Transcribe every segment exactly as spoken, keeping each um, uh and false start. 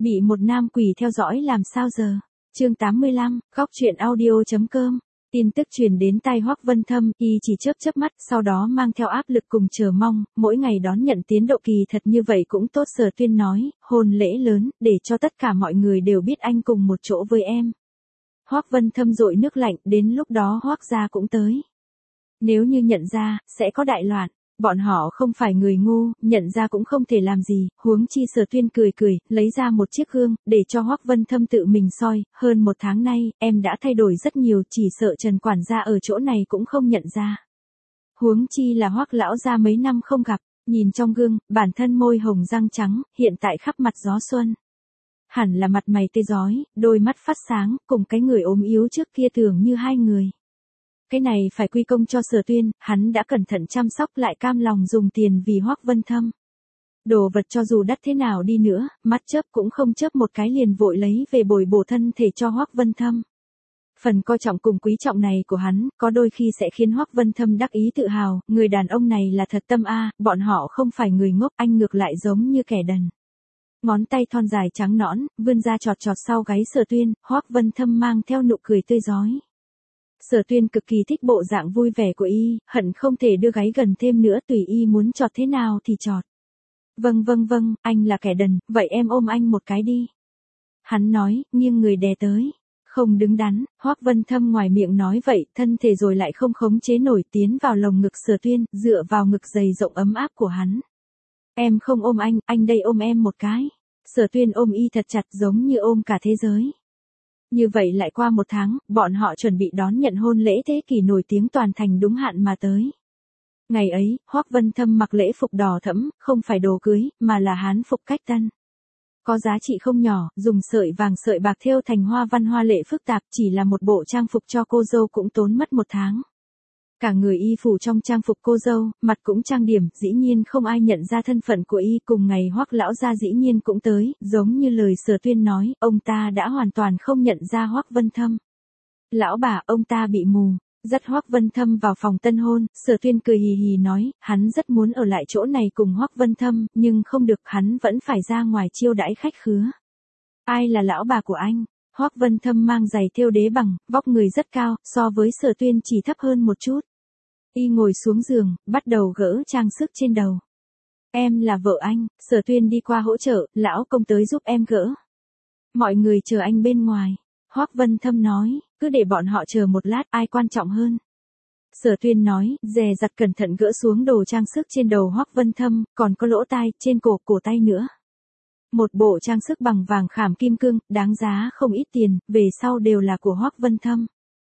Bị một nam quỷ theo dõi làm sao giờ? Chương tám mươi lăm, góc truyện audio.com. Tin tức truyền đến tai Hoắc Vân Thâm, y chỉ chớp chớp mắt, sau đó mang theo áp lực cùng chờ mong, mỗi ngày đón nhận tiến độ kỳ thật như vậy cũng tốt. Sở Tuyên nói, hôn lễ lớn, để cho tất cả mọi người đều biết anh cùng một chỗ với em. Hoắc Vân Thâm dội nước lạnh, đến lúc đó Hoắc gia cũng tới. Nếu như nhận ra, sẽ có đại loạn. Bọn họ không phải người ngu, nhận ra cũng không thể làm gì, huống chi. Sở Tuyên cười cười, lấy ra một chiếc gương, để cho Hoắc Vân Thâm tự mình soi, hơn một tháng nay, em đã thay đổi rất nhiều, chỉ sợ Trần quản gia ở chỗ này cũng không nhận ra. Huống chi là Hoắc lão gia mấy năm không gặp, nhìn trong gương, bản thân môi hồng răng trắng, hiện tại khắp mặt gió xuân. Hẳn là mặt mày tươi rói, đôi mắt phát sáng, cùng cái người ốm yếu trước kia tưởng như hai người. Cái này phải quy công cho Sở Tuyên, hắn đã cẩn thận chăm sóc lại cam lòng dùng tiền vì Hoắc Vân Thâm. Đồ vật cho dù đắt thế nào đi nữa, mắt chớp cũng không chớp một cái liền vội lấy về bồi bổ thân thể cho Hoắc Vân Thâm. Phần coi trọng cùng quý trọng này của hắn, có đôi khi sẽ khiến Hoắc Vân Thâm đắc ý tự hào, người đàn ông này là thật tâm a, bọn họ không phải người ngốc, anh ngược lại giống như kẻ đần. Ngón tay thon dài trắng nõn, vươn ra chọt chọt sau gáy Sở Tuyên, Hoắc Vân Thâm mang theo nụ cười tươi rói. Sở Tuyên cực kỳ thích bộ dạng vui vẻ của y, hận không thể đưa gáy gần thêm nữa, tùy y muốn chọt thế nào thì chọt. Vâng vâng vâng, anh là kẻ đần, vậy em ôm anh một cái đi. Hắn nói, nghiêng người đè tới. Không đứng đắn, Hoắc Vân Thâm ngoài miệng nói vậy, thân thể rồi lại không khống chế nổi, tiến vào lồng ngực Sở Tuyên, dựa vào ngực dày rộng ấm áp của hắn. Em không ôm anh, anh đây ôm em một cái. Sở Tuyên ôm y thật chặt giống như ôm cả thế giới. Như vậy lại qua một tháng, bọn họ chuẩn bị đón nhận hôn lễ thế kỷ nổi tiếng toàn thành đúng hạn mà tới. Ngày ấy, Hoắc Vân Thâm mặc lễ phục đỏ thẫm, không phải đồ cưới, mà là hán phục cách tân. Có giá trị không nhỏ, dùng sợi vàng sợi bạc thêu thành hoa văn hoa lệ phức tạp, chỉ là một bộ trang phục cho cô dâu cũng tốn mất một tháng. Cả người y phủ trong trang phục cô dâu, mặt cũng trang điểm, dĩ nhiên không ai nhận ra thân phận của y. Cùng ngày Hoắc lão gia dĩ nhiên cũng tới, giống như lời Sở Tuyên nói, ông ta đã hoàn toàn không nhận ra Hoắc Vân Thâm. Lão bà, ông ta bị mù. Dắt Hoắc Vân Thâm vào phòng tân hôn, Sở Tuyên cười hì hì nói, hắn rất muốn ở lại chỗ này cùng Hoắc Vân Thâm, nhưng không được, hắn vẫn phải ra ngoài chiêu đãi khách khứa. Ai là lão bà của anh? Hoắc Vân Thâm mang giày thêu đế bằng, vóc người rất cao, so với Sở Tuyên chỉ thấp hơn một chút. Y ngồi xuống giường, bắt đầu gỡ trang sức trên đầu. Em là vợ anh. Sở Tuyên đi qua hỗ trợ, lão công tới giúp em gỡ. Mọi người chờ anh bên ngoài. Hoắc Vân Thâm nói, cứ để bọn họ chờ một lát, ai quan trọng hơn. Sở Tuyên nói, dè dặt cẩn thận gỡ xuống đồ trang sức trên đầu Hoắc Vân Thâm, còn có lỗ tai, trên cổ, cổ tay nữa. Một bộ trang sức bằng vàng khảm kim cương, đáng giá không ít tiền, về sau đều là của Hoắc Vân Thâm.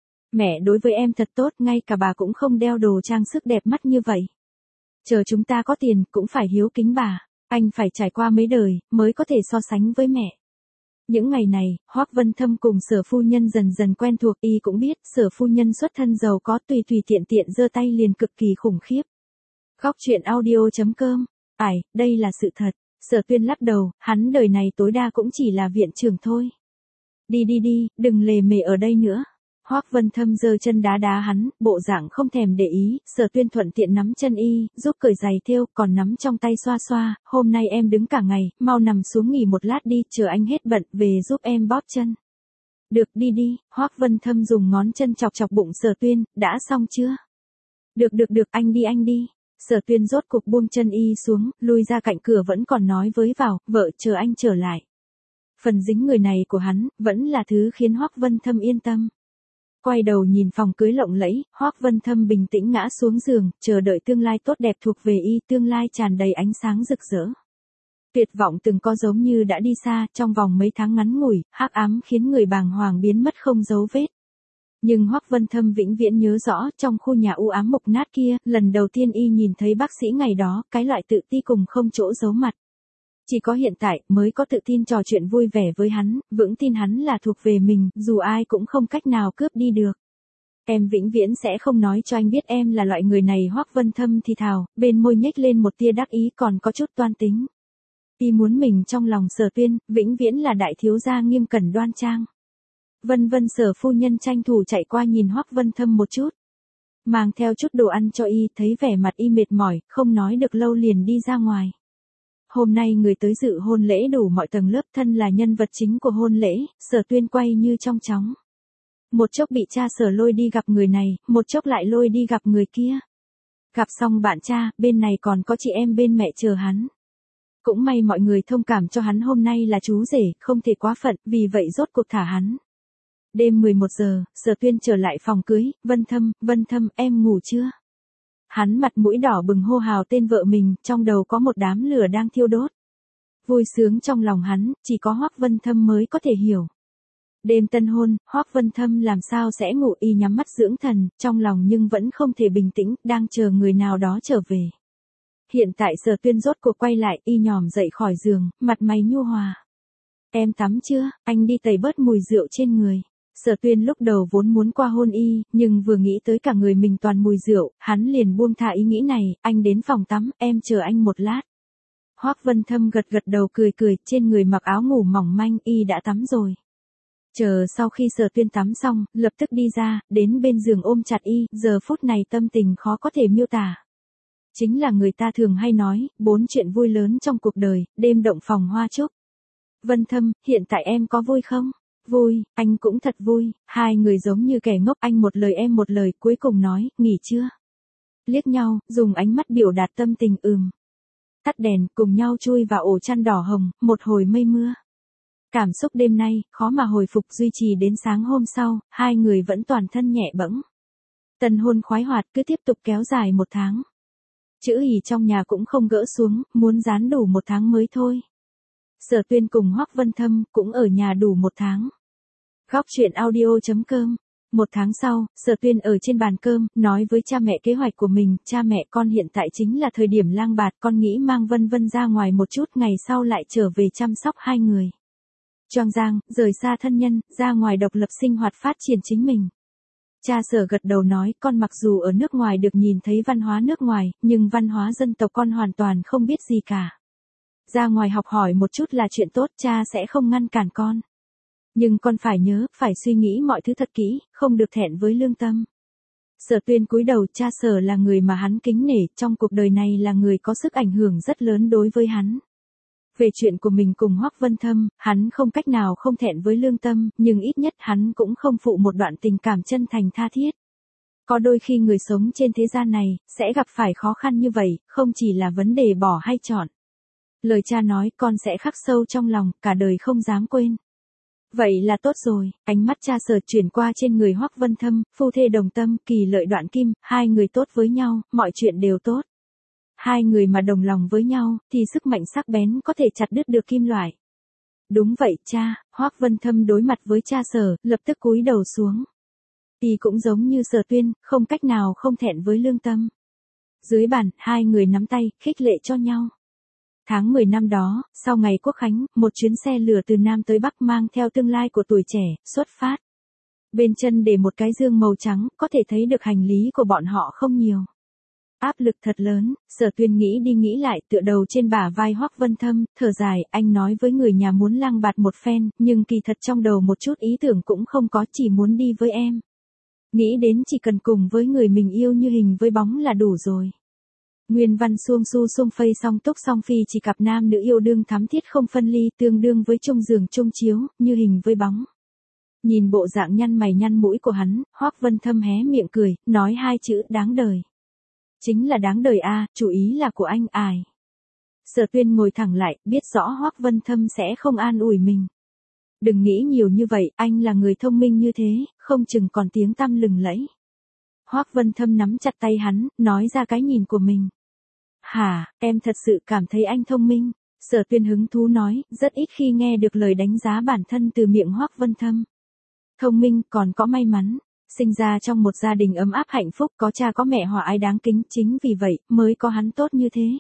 Mẹ đối với em thật tốt, ngay cả bà cũng không đeo đồ trang sức đẹp mắt như vậy. Chờ chúng ta có tiền, cũng phải hiếu kính bà. Anh phải trải qua mấy đời, mới có thể so sánh với mẹ. Những ngày này, Hoắc Vân Thâm cùng Sở phu nhân dần dần quen thuộc, y cũng biết, Sở phu nhân xuất thân giàu có, tùy tùy tiện tiện giơ tay liền cực kỳ khủng khiếp. Góc truyện audio.com. Ải, đây là sự thật. Sở Tuyên lắc đầu, hắn đời này tối đa cũng chỉ là viện trưởng thôi. Đi đi đi, đừng lề mề ở đây nữa. Hoắc Vân Thâm giơ chân đá đá hắn, bộ dạng không thèm để ý. Sở Tuyên thuận tiện nắm chân y, giúp cởi giày thêu, còn nắm trong tay xoa xoa, hôm nay em đứng cả ngày, mau nằm xuống nghỉ một lát đi, chờ anh hết bận, về giúp em bóp chân. Được, đi đi. Hoắc Vân Thâm dùng ngón chân chọc chọc bụng Sở Tuyên, đã xong chưa? Được được được, anh đi anh đi. Sở Tuyên rốt cục buông chân y xuống, lui ra cạnh cửa vẫn còn nói với vào, vợ, chờ anh trở lại. Phần dính người này của hắn, vẫn là thứ khiến Hoắc Vân Thâm yên tâm. Quay đầu nhìn phòng cưới lộng lẫy, Hoắc Vân Thâm bình tĩnh ngã xuống giường, chờ đợi tương lai tốt đẹp thuộc về y, tương lai tràn đầy ánh sáng rực rỡ. Tuyệt vọng từng có giống như đã đi xa, trong vòng mấy tháng ngắn ngủi, hắc ám khiến người bàng hoàng biến mất không dấu vết. Nhưng Hoắc Vân Thâm vĩnh viễn nhớ rõ, trong khu nhà u ám mục nát kia, lần đầu tiên y nhìn thấy bác sĩ ngày đó, cái loại tự ti cùng không chỗ giấu mặt. Chỉ có hiện tại, mới có tự tin trò chuyện vui vẻ với hắn, vững tin hắn là thuộc về mình, dù ai cũng không cách nào cướp đi được. Em vĩnh viễn sẽ không nói cho anh biết em là loại người này. Hoắc Vân Thâm thì thào, bên môi nhếch lên một tia đắc ý, còn có chút toan tính. Y muốn mình trong lòng Sở Tuyên, vĩnh viễn là đại thiếu gia nghiêm cẩn đoan trang. Vân vân. Sở phu nhân tranh thủ chạy qua nhìn Hoắc Vân Thâm một chút. Mang theo chút đồ ăn cho y, thấy vẻ mặt y mệt mỏi, không nói được lâu liền đi ra ngoài. Hôm nay người tới dự hôn lễ đủ mọi tầng lớp, thân là nhân vật chính của hôn lễ, Sở Tuyên quay như trong chóng. Một chốc bị cha Sở lôi đi gặp người này, một chốc lại lôi đi gặp người kia. Gặp xong bạn cha, bên này còn có chị em bên mẹ chờ hắn. Cũng may mọi người thông cảm cho hắn hôm nay là chú rể, không thể quá phận, vì vậy rốt cuộc thả hắn. Đêm mười một giờ, Sở Tuyên trở lại phòng cưới, Vân Thâm, Vân Thâm, em ngủ chưa? Hắn mặt mũi đỏ bừng hô hào tên vợ mình, trong đầu có một đám lửa đang thiêu đốt. Vui sướng trong lòng hắn, chỉ có Hoắc Vân Thâm mới có thể hiểu. Đêm tân hôn, Hoắc Vân Thâm làm sao sẽ ngủ, y nhắm mắt dưỡng thần, trong lòng nhưng vẫn không thể bình tĩnh, đang chờ người nào đó trở về. Hiện tại Sở Tuyên rốt cuộc quay lại, y nhòm dậy khỏi giường, mặt mày nhu hòa. Em tắm chưa, anh đi tẩy bớt mùi rượu trên người. Sở Tuyên lúc đầu vốn muốn qua hôn y, nhưng vừa nghĩ tới cả người mình toàn mùi rượu, hắn liền buông thả ý nghĩ này, anh đến phòng tắm, em chờ anh một lát. Hoắc Vân Thâm gật gật đầu cười cười, trên người mặc áo ngủ mỏng manh, y đã tắm rồi. Chờ sau khi Sở Tuyên tắm xong, lập tức đi ra, đến bên giường ôm chặt y, giờ phút này tâm tình khó có thể miêu tả. Chính là người ta thường hay nói, bốn chuyện vui lớn trong cuộc đời, đêm động phòng hoa trúc. Vân Thâm, hiện tại em có vui không? Vui, anh cũng thật vui, hai người giống như kẻ ngốc, anh một lời em một lời, cuối cùng nói, nghỉ chưa? Liếc nhau, dùng ánh mắt biểu đạt tâm tình ừm. Tắt đèn, cùng nhau chui vào ổ chăn đỏ hồng, một hồi mây mưa. Cảm xúc đêm nay, khó mà hồi phục duy trì đến sáng hôm sau, hai người vẫn toàn thân nhẹ bẫng. Tần hôn khoái hoạt cứ tiếp tục kéo dài một tháng. Chữ hỉ trong nhà cũng không gỡ xuống, muốn dán đủ một tháng mới thôi. Sở Tuyên cùng Hoắc Vân Thâm cũng ở nhà đủ một tháng. Góc truyện audio chấm com. Một tháng sau, Sở Tuyên ở trên bàn cơm, nói với cha mẹ kế hoạch của mình, cha mẹ con hiện tại chính là thời điểm lang bạt, con nghĩ mang Vân Vân ra ngoài một chút, ngày sau lại trở về chăm sóc hai người. Choang Giang, rời xa thân nhân, ra ngoài độc lập sinh hoạt phát triển chính mình. Cha Sở gật đầu nói, con mặc dù ở nước ngoài được nhìn thấy văn hóa nước ngoài, nhưng văn hóa dân tộc con hoàn toàn không biết gì cả. Ra ngoài học hỏi một chút là chuyện tốt, cha sẽ không ngăn cản con. Nhưng con phải nhớ, phải suy nghĩ mọi thứ thật kỹ, không được thẹn với lương tâm. Sở Tuyên cúi đầu, cha Sở là người mà hắn kính nể, trong cuộc đời này là người có sức ảnh hưởng rất lớn đối với hắn. Về chuyện của mình cùng Hoắc Vân Thâm, hắn không cách nào không thẹn với lương tâm, nhưng ít nhất hắn cũng không phụ một đoạn tình cảm chân thành tha thiết. Có đôi khi người sống trên thế gian này, sẽ gặp phải khó khăn như vậy, không chỉ là vấn đề bỏ hay chọn. Lời cha nói con sẽ khắc sâu trong lòng, cả đời không dám quên. Vậy là tốt rồi, ánh mắt cha Sở chuyển qua trên người Hoắc Vân Thâm, phu thê đồng tâm, kỳ lợi đoạn kim, hai người tốt với nhau, mọi chuyện đều tốt. Hai người mà đồng lòng với nhau, thì sức mạnh sắc bén có thể chặt đứt được kim loại. Đúng vậy cha, Hoắc Vân Thâm đối mặt với cha Sở, lập tức cúi đầu xuống. Y cũng giống như Sở Tuyên, không cách nào không thẹn với lương tâm. Dưới bàn, hai người nắm tay, khích lệ cho nhau. Tháng mười năm đó, sau ngày Quốc Khánh, một chuyến xe lửa từ Nam tới Bắc mang theo tương lai của tuổi trẻ, xuất phát. Bên chân để một cái dương màu trắng, có thể thấy được hành lý của bọn họ không nhiều. Áp lực thật lớn, Sở Tuyên nghĩ đi nghĩ lại, tựa đầu trên bả vai Hoắc Vân Thâm, thở dài, anh nói với người nhà muốn lang bạt một phen, nhưng kỳ thật trong đầu một chút ý tưởng cũng không có, chỉ muốn đi với em. Nghĩ đến chỉ cần cùng với người mình yêu như hình với bóng là đủ rồi. Nguyên văn xuông su sung phây song túc song phi chỉ cặp nam nữ yêu đương thắm thiết không phân ly, tương đương với chung giường chung chiếu, như hình với bóng. Nhìn bộ dạng nhăn mày nhăn mũi của hắn, Hoắc Vân Thâm hé miệng cười, nói hai chữ đáng đời. Chính là đáng đời a, chủ ý là của anh ai. Sở Tuyên ngồi thẳng lại, biết rõ Hoắc Vân Thâm sẽ không an ủi mình. Đừng nghĩ nhiều như vậy, anh là người thông minh như thế, không chừng còn tiếng tăm lừng lẫy. Hoắc Vân Thâm nắm chặt tay hắn, nói ra cái nhìn của mình. Hả, em thật sự cảm thấy anh thông minh. Sở Tuyên hứng thú nói, rất ít khi nghe được lời đánh giá bản thân từ miệng Hoắc Vân Thâm. Thông minh, còn có may mắn. Sinh ra trong một gia đình ấm áp hạnh phúc, có cha có mẹ hòa ái đáng kính, chính vì vậy, mới có hắn tốt như thế.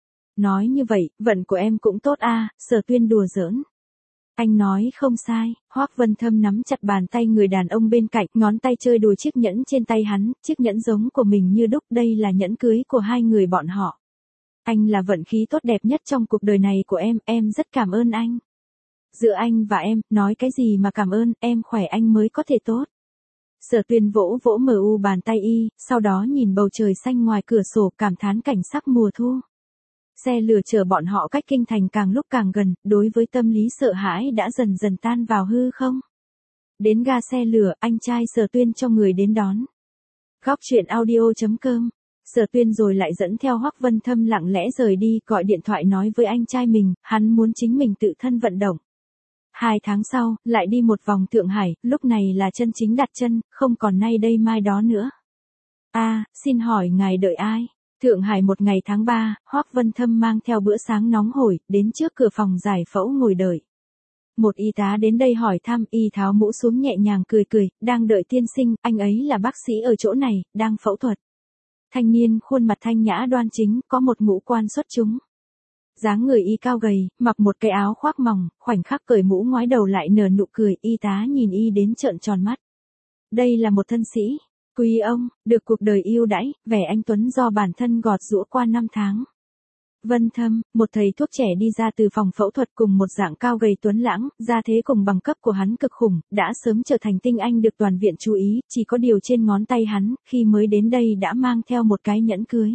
Nói như vậy, vận của em cũng tốt a, Sở Tuyên đùa giỡn. Anh nói không sai, Hoắc Vân Thâm nắm chặt bàn tay người đàn ông bên cạnh, ngón tay chơi đùa chiếc nhẫn trên tay hắn, chiếc nhẫn giống của mình như đúc, đây là nhẫn cưới của hai người bọn họ. Anh là vận khí tốt đẹp nhất trong cuộc đời này của em, em rất cảm ơn anh. Giữa anh và em, nói cái gì mà cảm ơn, em khỏe anh mới có thể tốt. Sở Tuyên vỗ vỗ mờ u bàn tay y, sau đó nhìn bầu trời xanh ngoài cửa sổ, cảm thán cảnh sắc mùa thu. Xe lửa chở bọn họ cách kinh thành càng lúc càng gần, đối với tâm lý sợ hãi đã dần dần tan vào hư không. Đến ga xe lửa, anh trai Sở Tuyên cho người đến đón. Góc truyện audio.com. Sở Tuyên rồi lại dẫn theo Hoắc Vân Thâm lặng lẽ rời đi, gọi điện thoại nói với anh trai mình, hắn muốn chính mình tự thân vận động. Hai tháng sau, lại đi một vòng Thượng Hải, lúc này là chân chính đặt chân, không còn nay đây mai đó nữa. A, à, xin hỏi ngài đợi ai? Thượng Hải một ngày tháng ba, Hoắc Vân Thâm mang theo bữa sáng nóng hổi, đến trước cửa phòng giải phẫu ngồi đợi. Một y tá đến đây hỏi thăm, y tháo mũ xuống nhẹ nhàng cười cười, đang đợi tiên sinh, anh ấy là bác sĩ ở chỗ này, đang phẫu thuật. Thanh niên khuôn mặt thanh nhã đoan chính, có một ngũ quan xuất chúng. Dáng người y cao gầy, mặc một cái áo khoác mỏng, khoảnh khắc cởi mũ ngoái đầu lại nở nụ cười, y tá nhìn y đến trợn tròn mắt. Đây là một thân sĩ, quý ông, được cuộc đời yêu đãi, vẻ anh tuấn do bản thân gọt giũa qua năm tháng. Vân Thâm, một thầy thuốc trẻ đi ra từ phòng phẫu thuật cùng một dạng cao gầy tuấn lãng, gia thế cùng bằng cấp của hắn cực khủng, đã sớm trở thành tinh anh được toàn viện chú ý, chỉ có điều trên ngón tay hắn, khi mới đến đây đã mang theo một cái nhẫn cưới.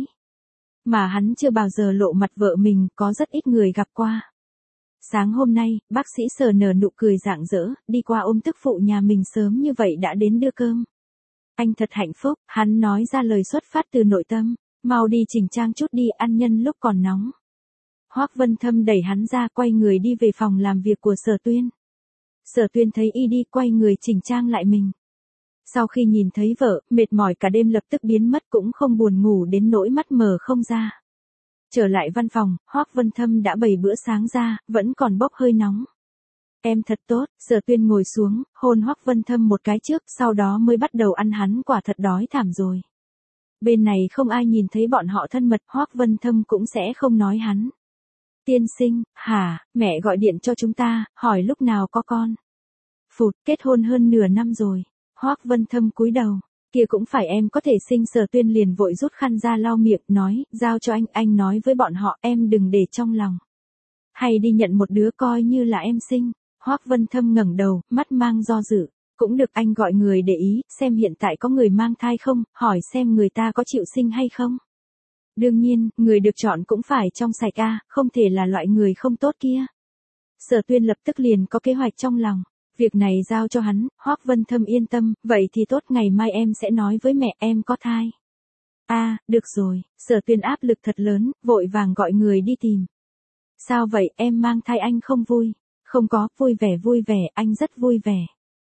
Mà hắn chưa bao giờ lộ mặt vợ mình, có rất ít người gặp qua. Sáng hôm nay, bác sĩ Sở nở nụ cười rạng rỡ, đi qua ôm tức phụ nhà mình sớm như vậy đã đến đưa cơm. Anh thật hạnh phúc, hắn nói ra lời xuất phát từ nội tâm. Mau đi chỉnh trang chút đi, ăn nhân lúc còn nóng. Hoắc Vân Thâm đẩy hắn ra, quay người đi về phòng làm việc của Sở Tuyên. Sở Tuyên thấy y đi, quay người chỉnh trang lại mình. Sau khi nhìn thấy vợ, mệt mỏi cả đêm lập tức biến mất, cũng không buồn ngủ đến nỗi mắt mờ không ra. Trở lại văn phòng, Hoắc Vân Thâm đã bày bữa sáng ra, vẫn còn bốc hơi nóng. Em thật tốt, Sở Tuyên ngồi xuống, hôn Hoắc Vân Thâm một cái trước, sau đó mới bắt đầu ăn, hắn quả thật đói thảm rồi. Bên này không ai nhìn thấy bọn họ thân mật, Hoắc Vân Thâm cũng sẽ không nói hắn. Tiên sinh, hả, mẹ gọi điện cho chúng ta, hỏi lúc nào có con. Phụt, kết hôn hơn nửa năm rồi. Hoắc Vân Thâm cúi đầu, kia cũng phải em có thể sinh. Sở Tuyên liền vội rút khăn ra lau miệng, nói, giao cho anh, anh nói với bọn họ, em đừng để trong lòng. Hay đi nhận một đứa coi như là em sinh. Hoắc Vân Thâm ngẩng đầu, mắt mang do dự. Cũng được, anh gọi người để ý, xem hiện tại có người mang thai không, hỏi xem người ta có chịu sinh hay không. Đương nhiên, người được chọn cũng phải trong sạch a, không thể là loại người không tốt kia. Sở Tuyên lập tức liền có kế hoạch trong lòng. Việc này giao cho hắn, Hoắc Vân Thâm yên tâm, vậy thì tốt, ngày mai em sẽ nói với mẹ em có thai. A, à, được rồi, Sở Tuyên áp lực thật lớn, vội vàng gọi người đi tìm. Sao vậy, em mang thai anh không vui? Không có, vui vẻ vui vẻ, anh rất vui vẻ.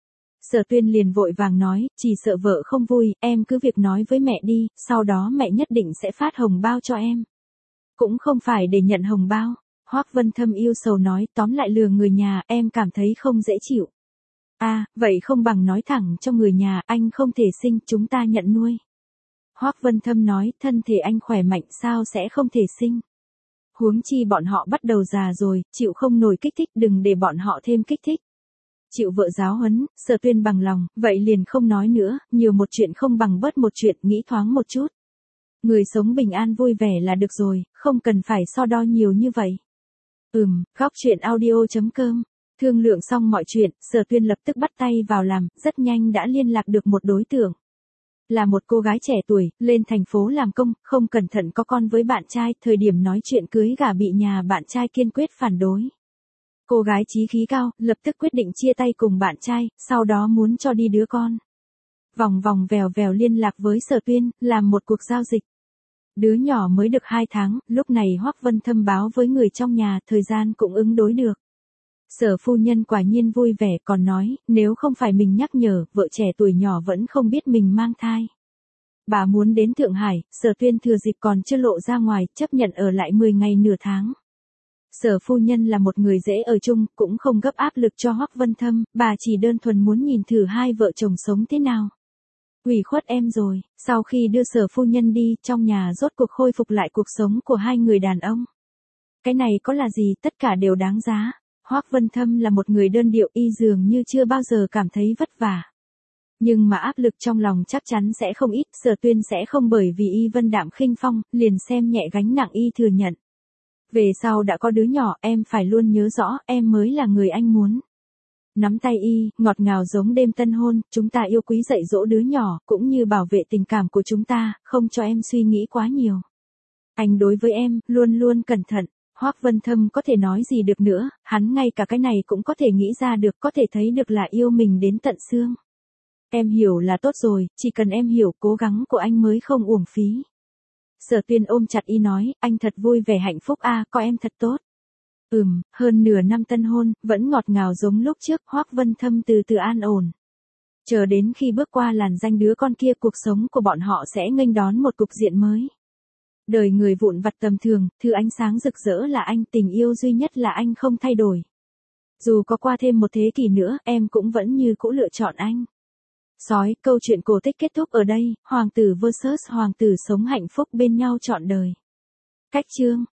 Sở Tuyên liền vội vàng nói, chỉ sợ vợ không vui, em cứ việc nói với mẹ đi, sau đó mẹ nhất định sẽ phát hồng bao cho em. Cũng không phải để nhận hồng bao. Hoắc Vân Thâm yêu sầu nói, tóm lại lừa người nhà, em cảm thấy không dễ chịu. A, à, vậy không bằng nói thẳng cho người nhà, anh không thể sinh, chúng ta nhận nuôi. Hoắc Vân Thâm nói, thân thể anh khỏe mạnh sao sẽ không thể sinh. Huống chi bọn họ bắt đầu già rồi, chịu không nổi kích thích, đừng để bọn họ thêm kích thích. Chịu vợ giáo huấn, Sở Tuyên bằng lòng, vậy liền không nói nữa, nhiều một chuyện không bằng bớt một chuyện, nghĩ thoáng một chút. Người sống bình an vui vẻ là được rồi, không cần phải so đo nhiều như vậy. Ừm, góc truyện audio.com. Thương lượng xong mọi chuyện, Sở Tuyên lập tức bắt tay vào làm, rất nhanh đã liên lạc được một đối tượng. Là một cô gái trẻ tuổi, lên thành phố làm công, không cẩn thận có con với bạn trai, thời điểm nói chuyện cưới gả bị nhà bạn trai kiên quyết phản đối. Cô gái chí khí cao, lập tức quyết định chia tay cùng bạn trai, sau đó muốn cho đi đứa con. Vòng vòng vèo vèo liên lạc với Sở Tuyên, làm một cuộc giao dịch. Đứa nhỏ mới được hai tháng, lúc này Hoắc Vân Thâm báo với người trong nhà, thời gian cũng ứng đối được. Sở phu nhân quả nhiên vui vẻ, còn nói, nếu không phải mình nhắc nhở, vợ trẻ tuổi nhỏ vẫn không biết mình mang thai. Bà muốn đến Thượng Hải, Sở Tuyên thừa dịp còn chưa lộ ra ngoài, chấp nhận ở lại mười ngày nửa tháng. Sở phu nhân là một người dễ ở chung, cũng không gấp áp lực cho Hoắc Vân Thâm, bà chỉ đơn thuần muốn nhìn thử hai vợ chồng sống thế nào. Ủy khuất em rồi, sau khi đưa Sở phu nhân đi, trong nhà rốt cuộc khôi phục lại cuộc sống của hai người đàn ông. Cái này có là gì, tất cả đều đáng giá. Hoắc Vân Thâm là một người đơn điệu, y dường như chưa bao giờ cảm thấy vất vả. Nhưng mà áp lực trong lòng chắc chắn sẽ không ít, Sở Tuyên sẽ không bởi vì y vân đạm khinh phong, liền xem nhẹ gánh nặng y thừa nhận. Về sau đã có đứa nhỏ, em phải luôn nhớ rõ, em mới là người anh muốn. Nắm tay y, ngọt ngào giống đêm tân hôn, chúng ta yêu quý dạy dỗ đứa nhỏ, cũng như bảo vệ tình cảm của chúng ta, không cho em suy nghĩ quá nhiều. Anh đối với em, luôn luôn cẩn thận. Hoác Vân Thâm có thể nói gì được nữa, hắn ngay cả cái này cũng có thể nghĩ ra được, có thể thấy được là yêu mình đến tận xương. Em hiểu là tốt rồi, chỉ cần em hiểu cố gắng của anh mới không uổng phí. Sở Tuyên ôm chặt y nói, anh thật vui vẻ hạnh phúc a, có em thật tốt. Ừm, hơn nửa năm tân hôn, vẫn ngọt ngào giống lúc trước, Hoác Vân Thâm từ từ an ổn. Chờ đến khi bước qua làn ranh đứa con kia, cuộc sống của bọn họ sẽ nghênh đón một cục diện mới. Đời người vụn vặt tầm thường, thứ ánh sáng rực rỡ là anh, tình yêu duy nhất là anh không thay đổi. Dù có qua thêm một thế kỷ nữa, em cũng vẫn như cũ lựa chọn anh. Sói, câu chuyện cổ tích kết thúc ở đây, hoàng tử versus hoàng tử sống hạnh phúc bên nhau trọn đời. Cách chương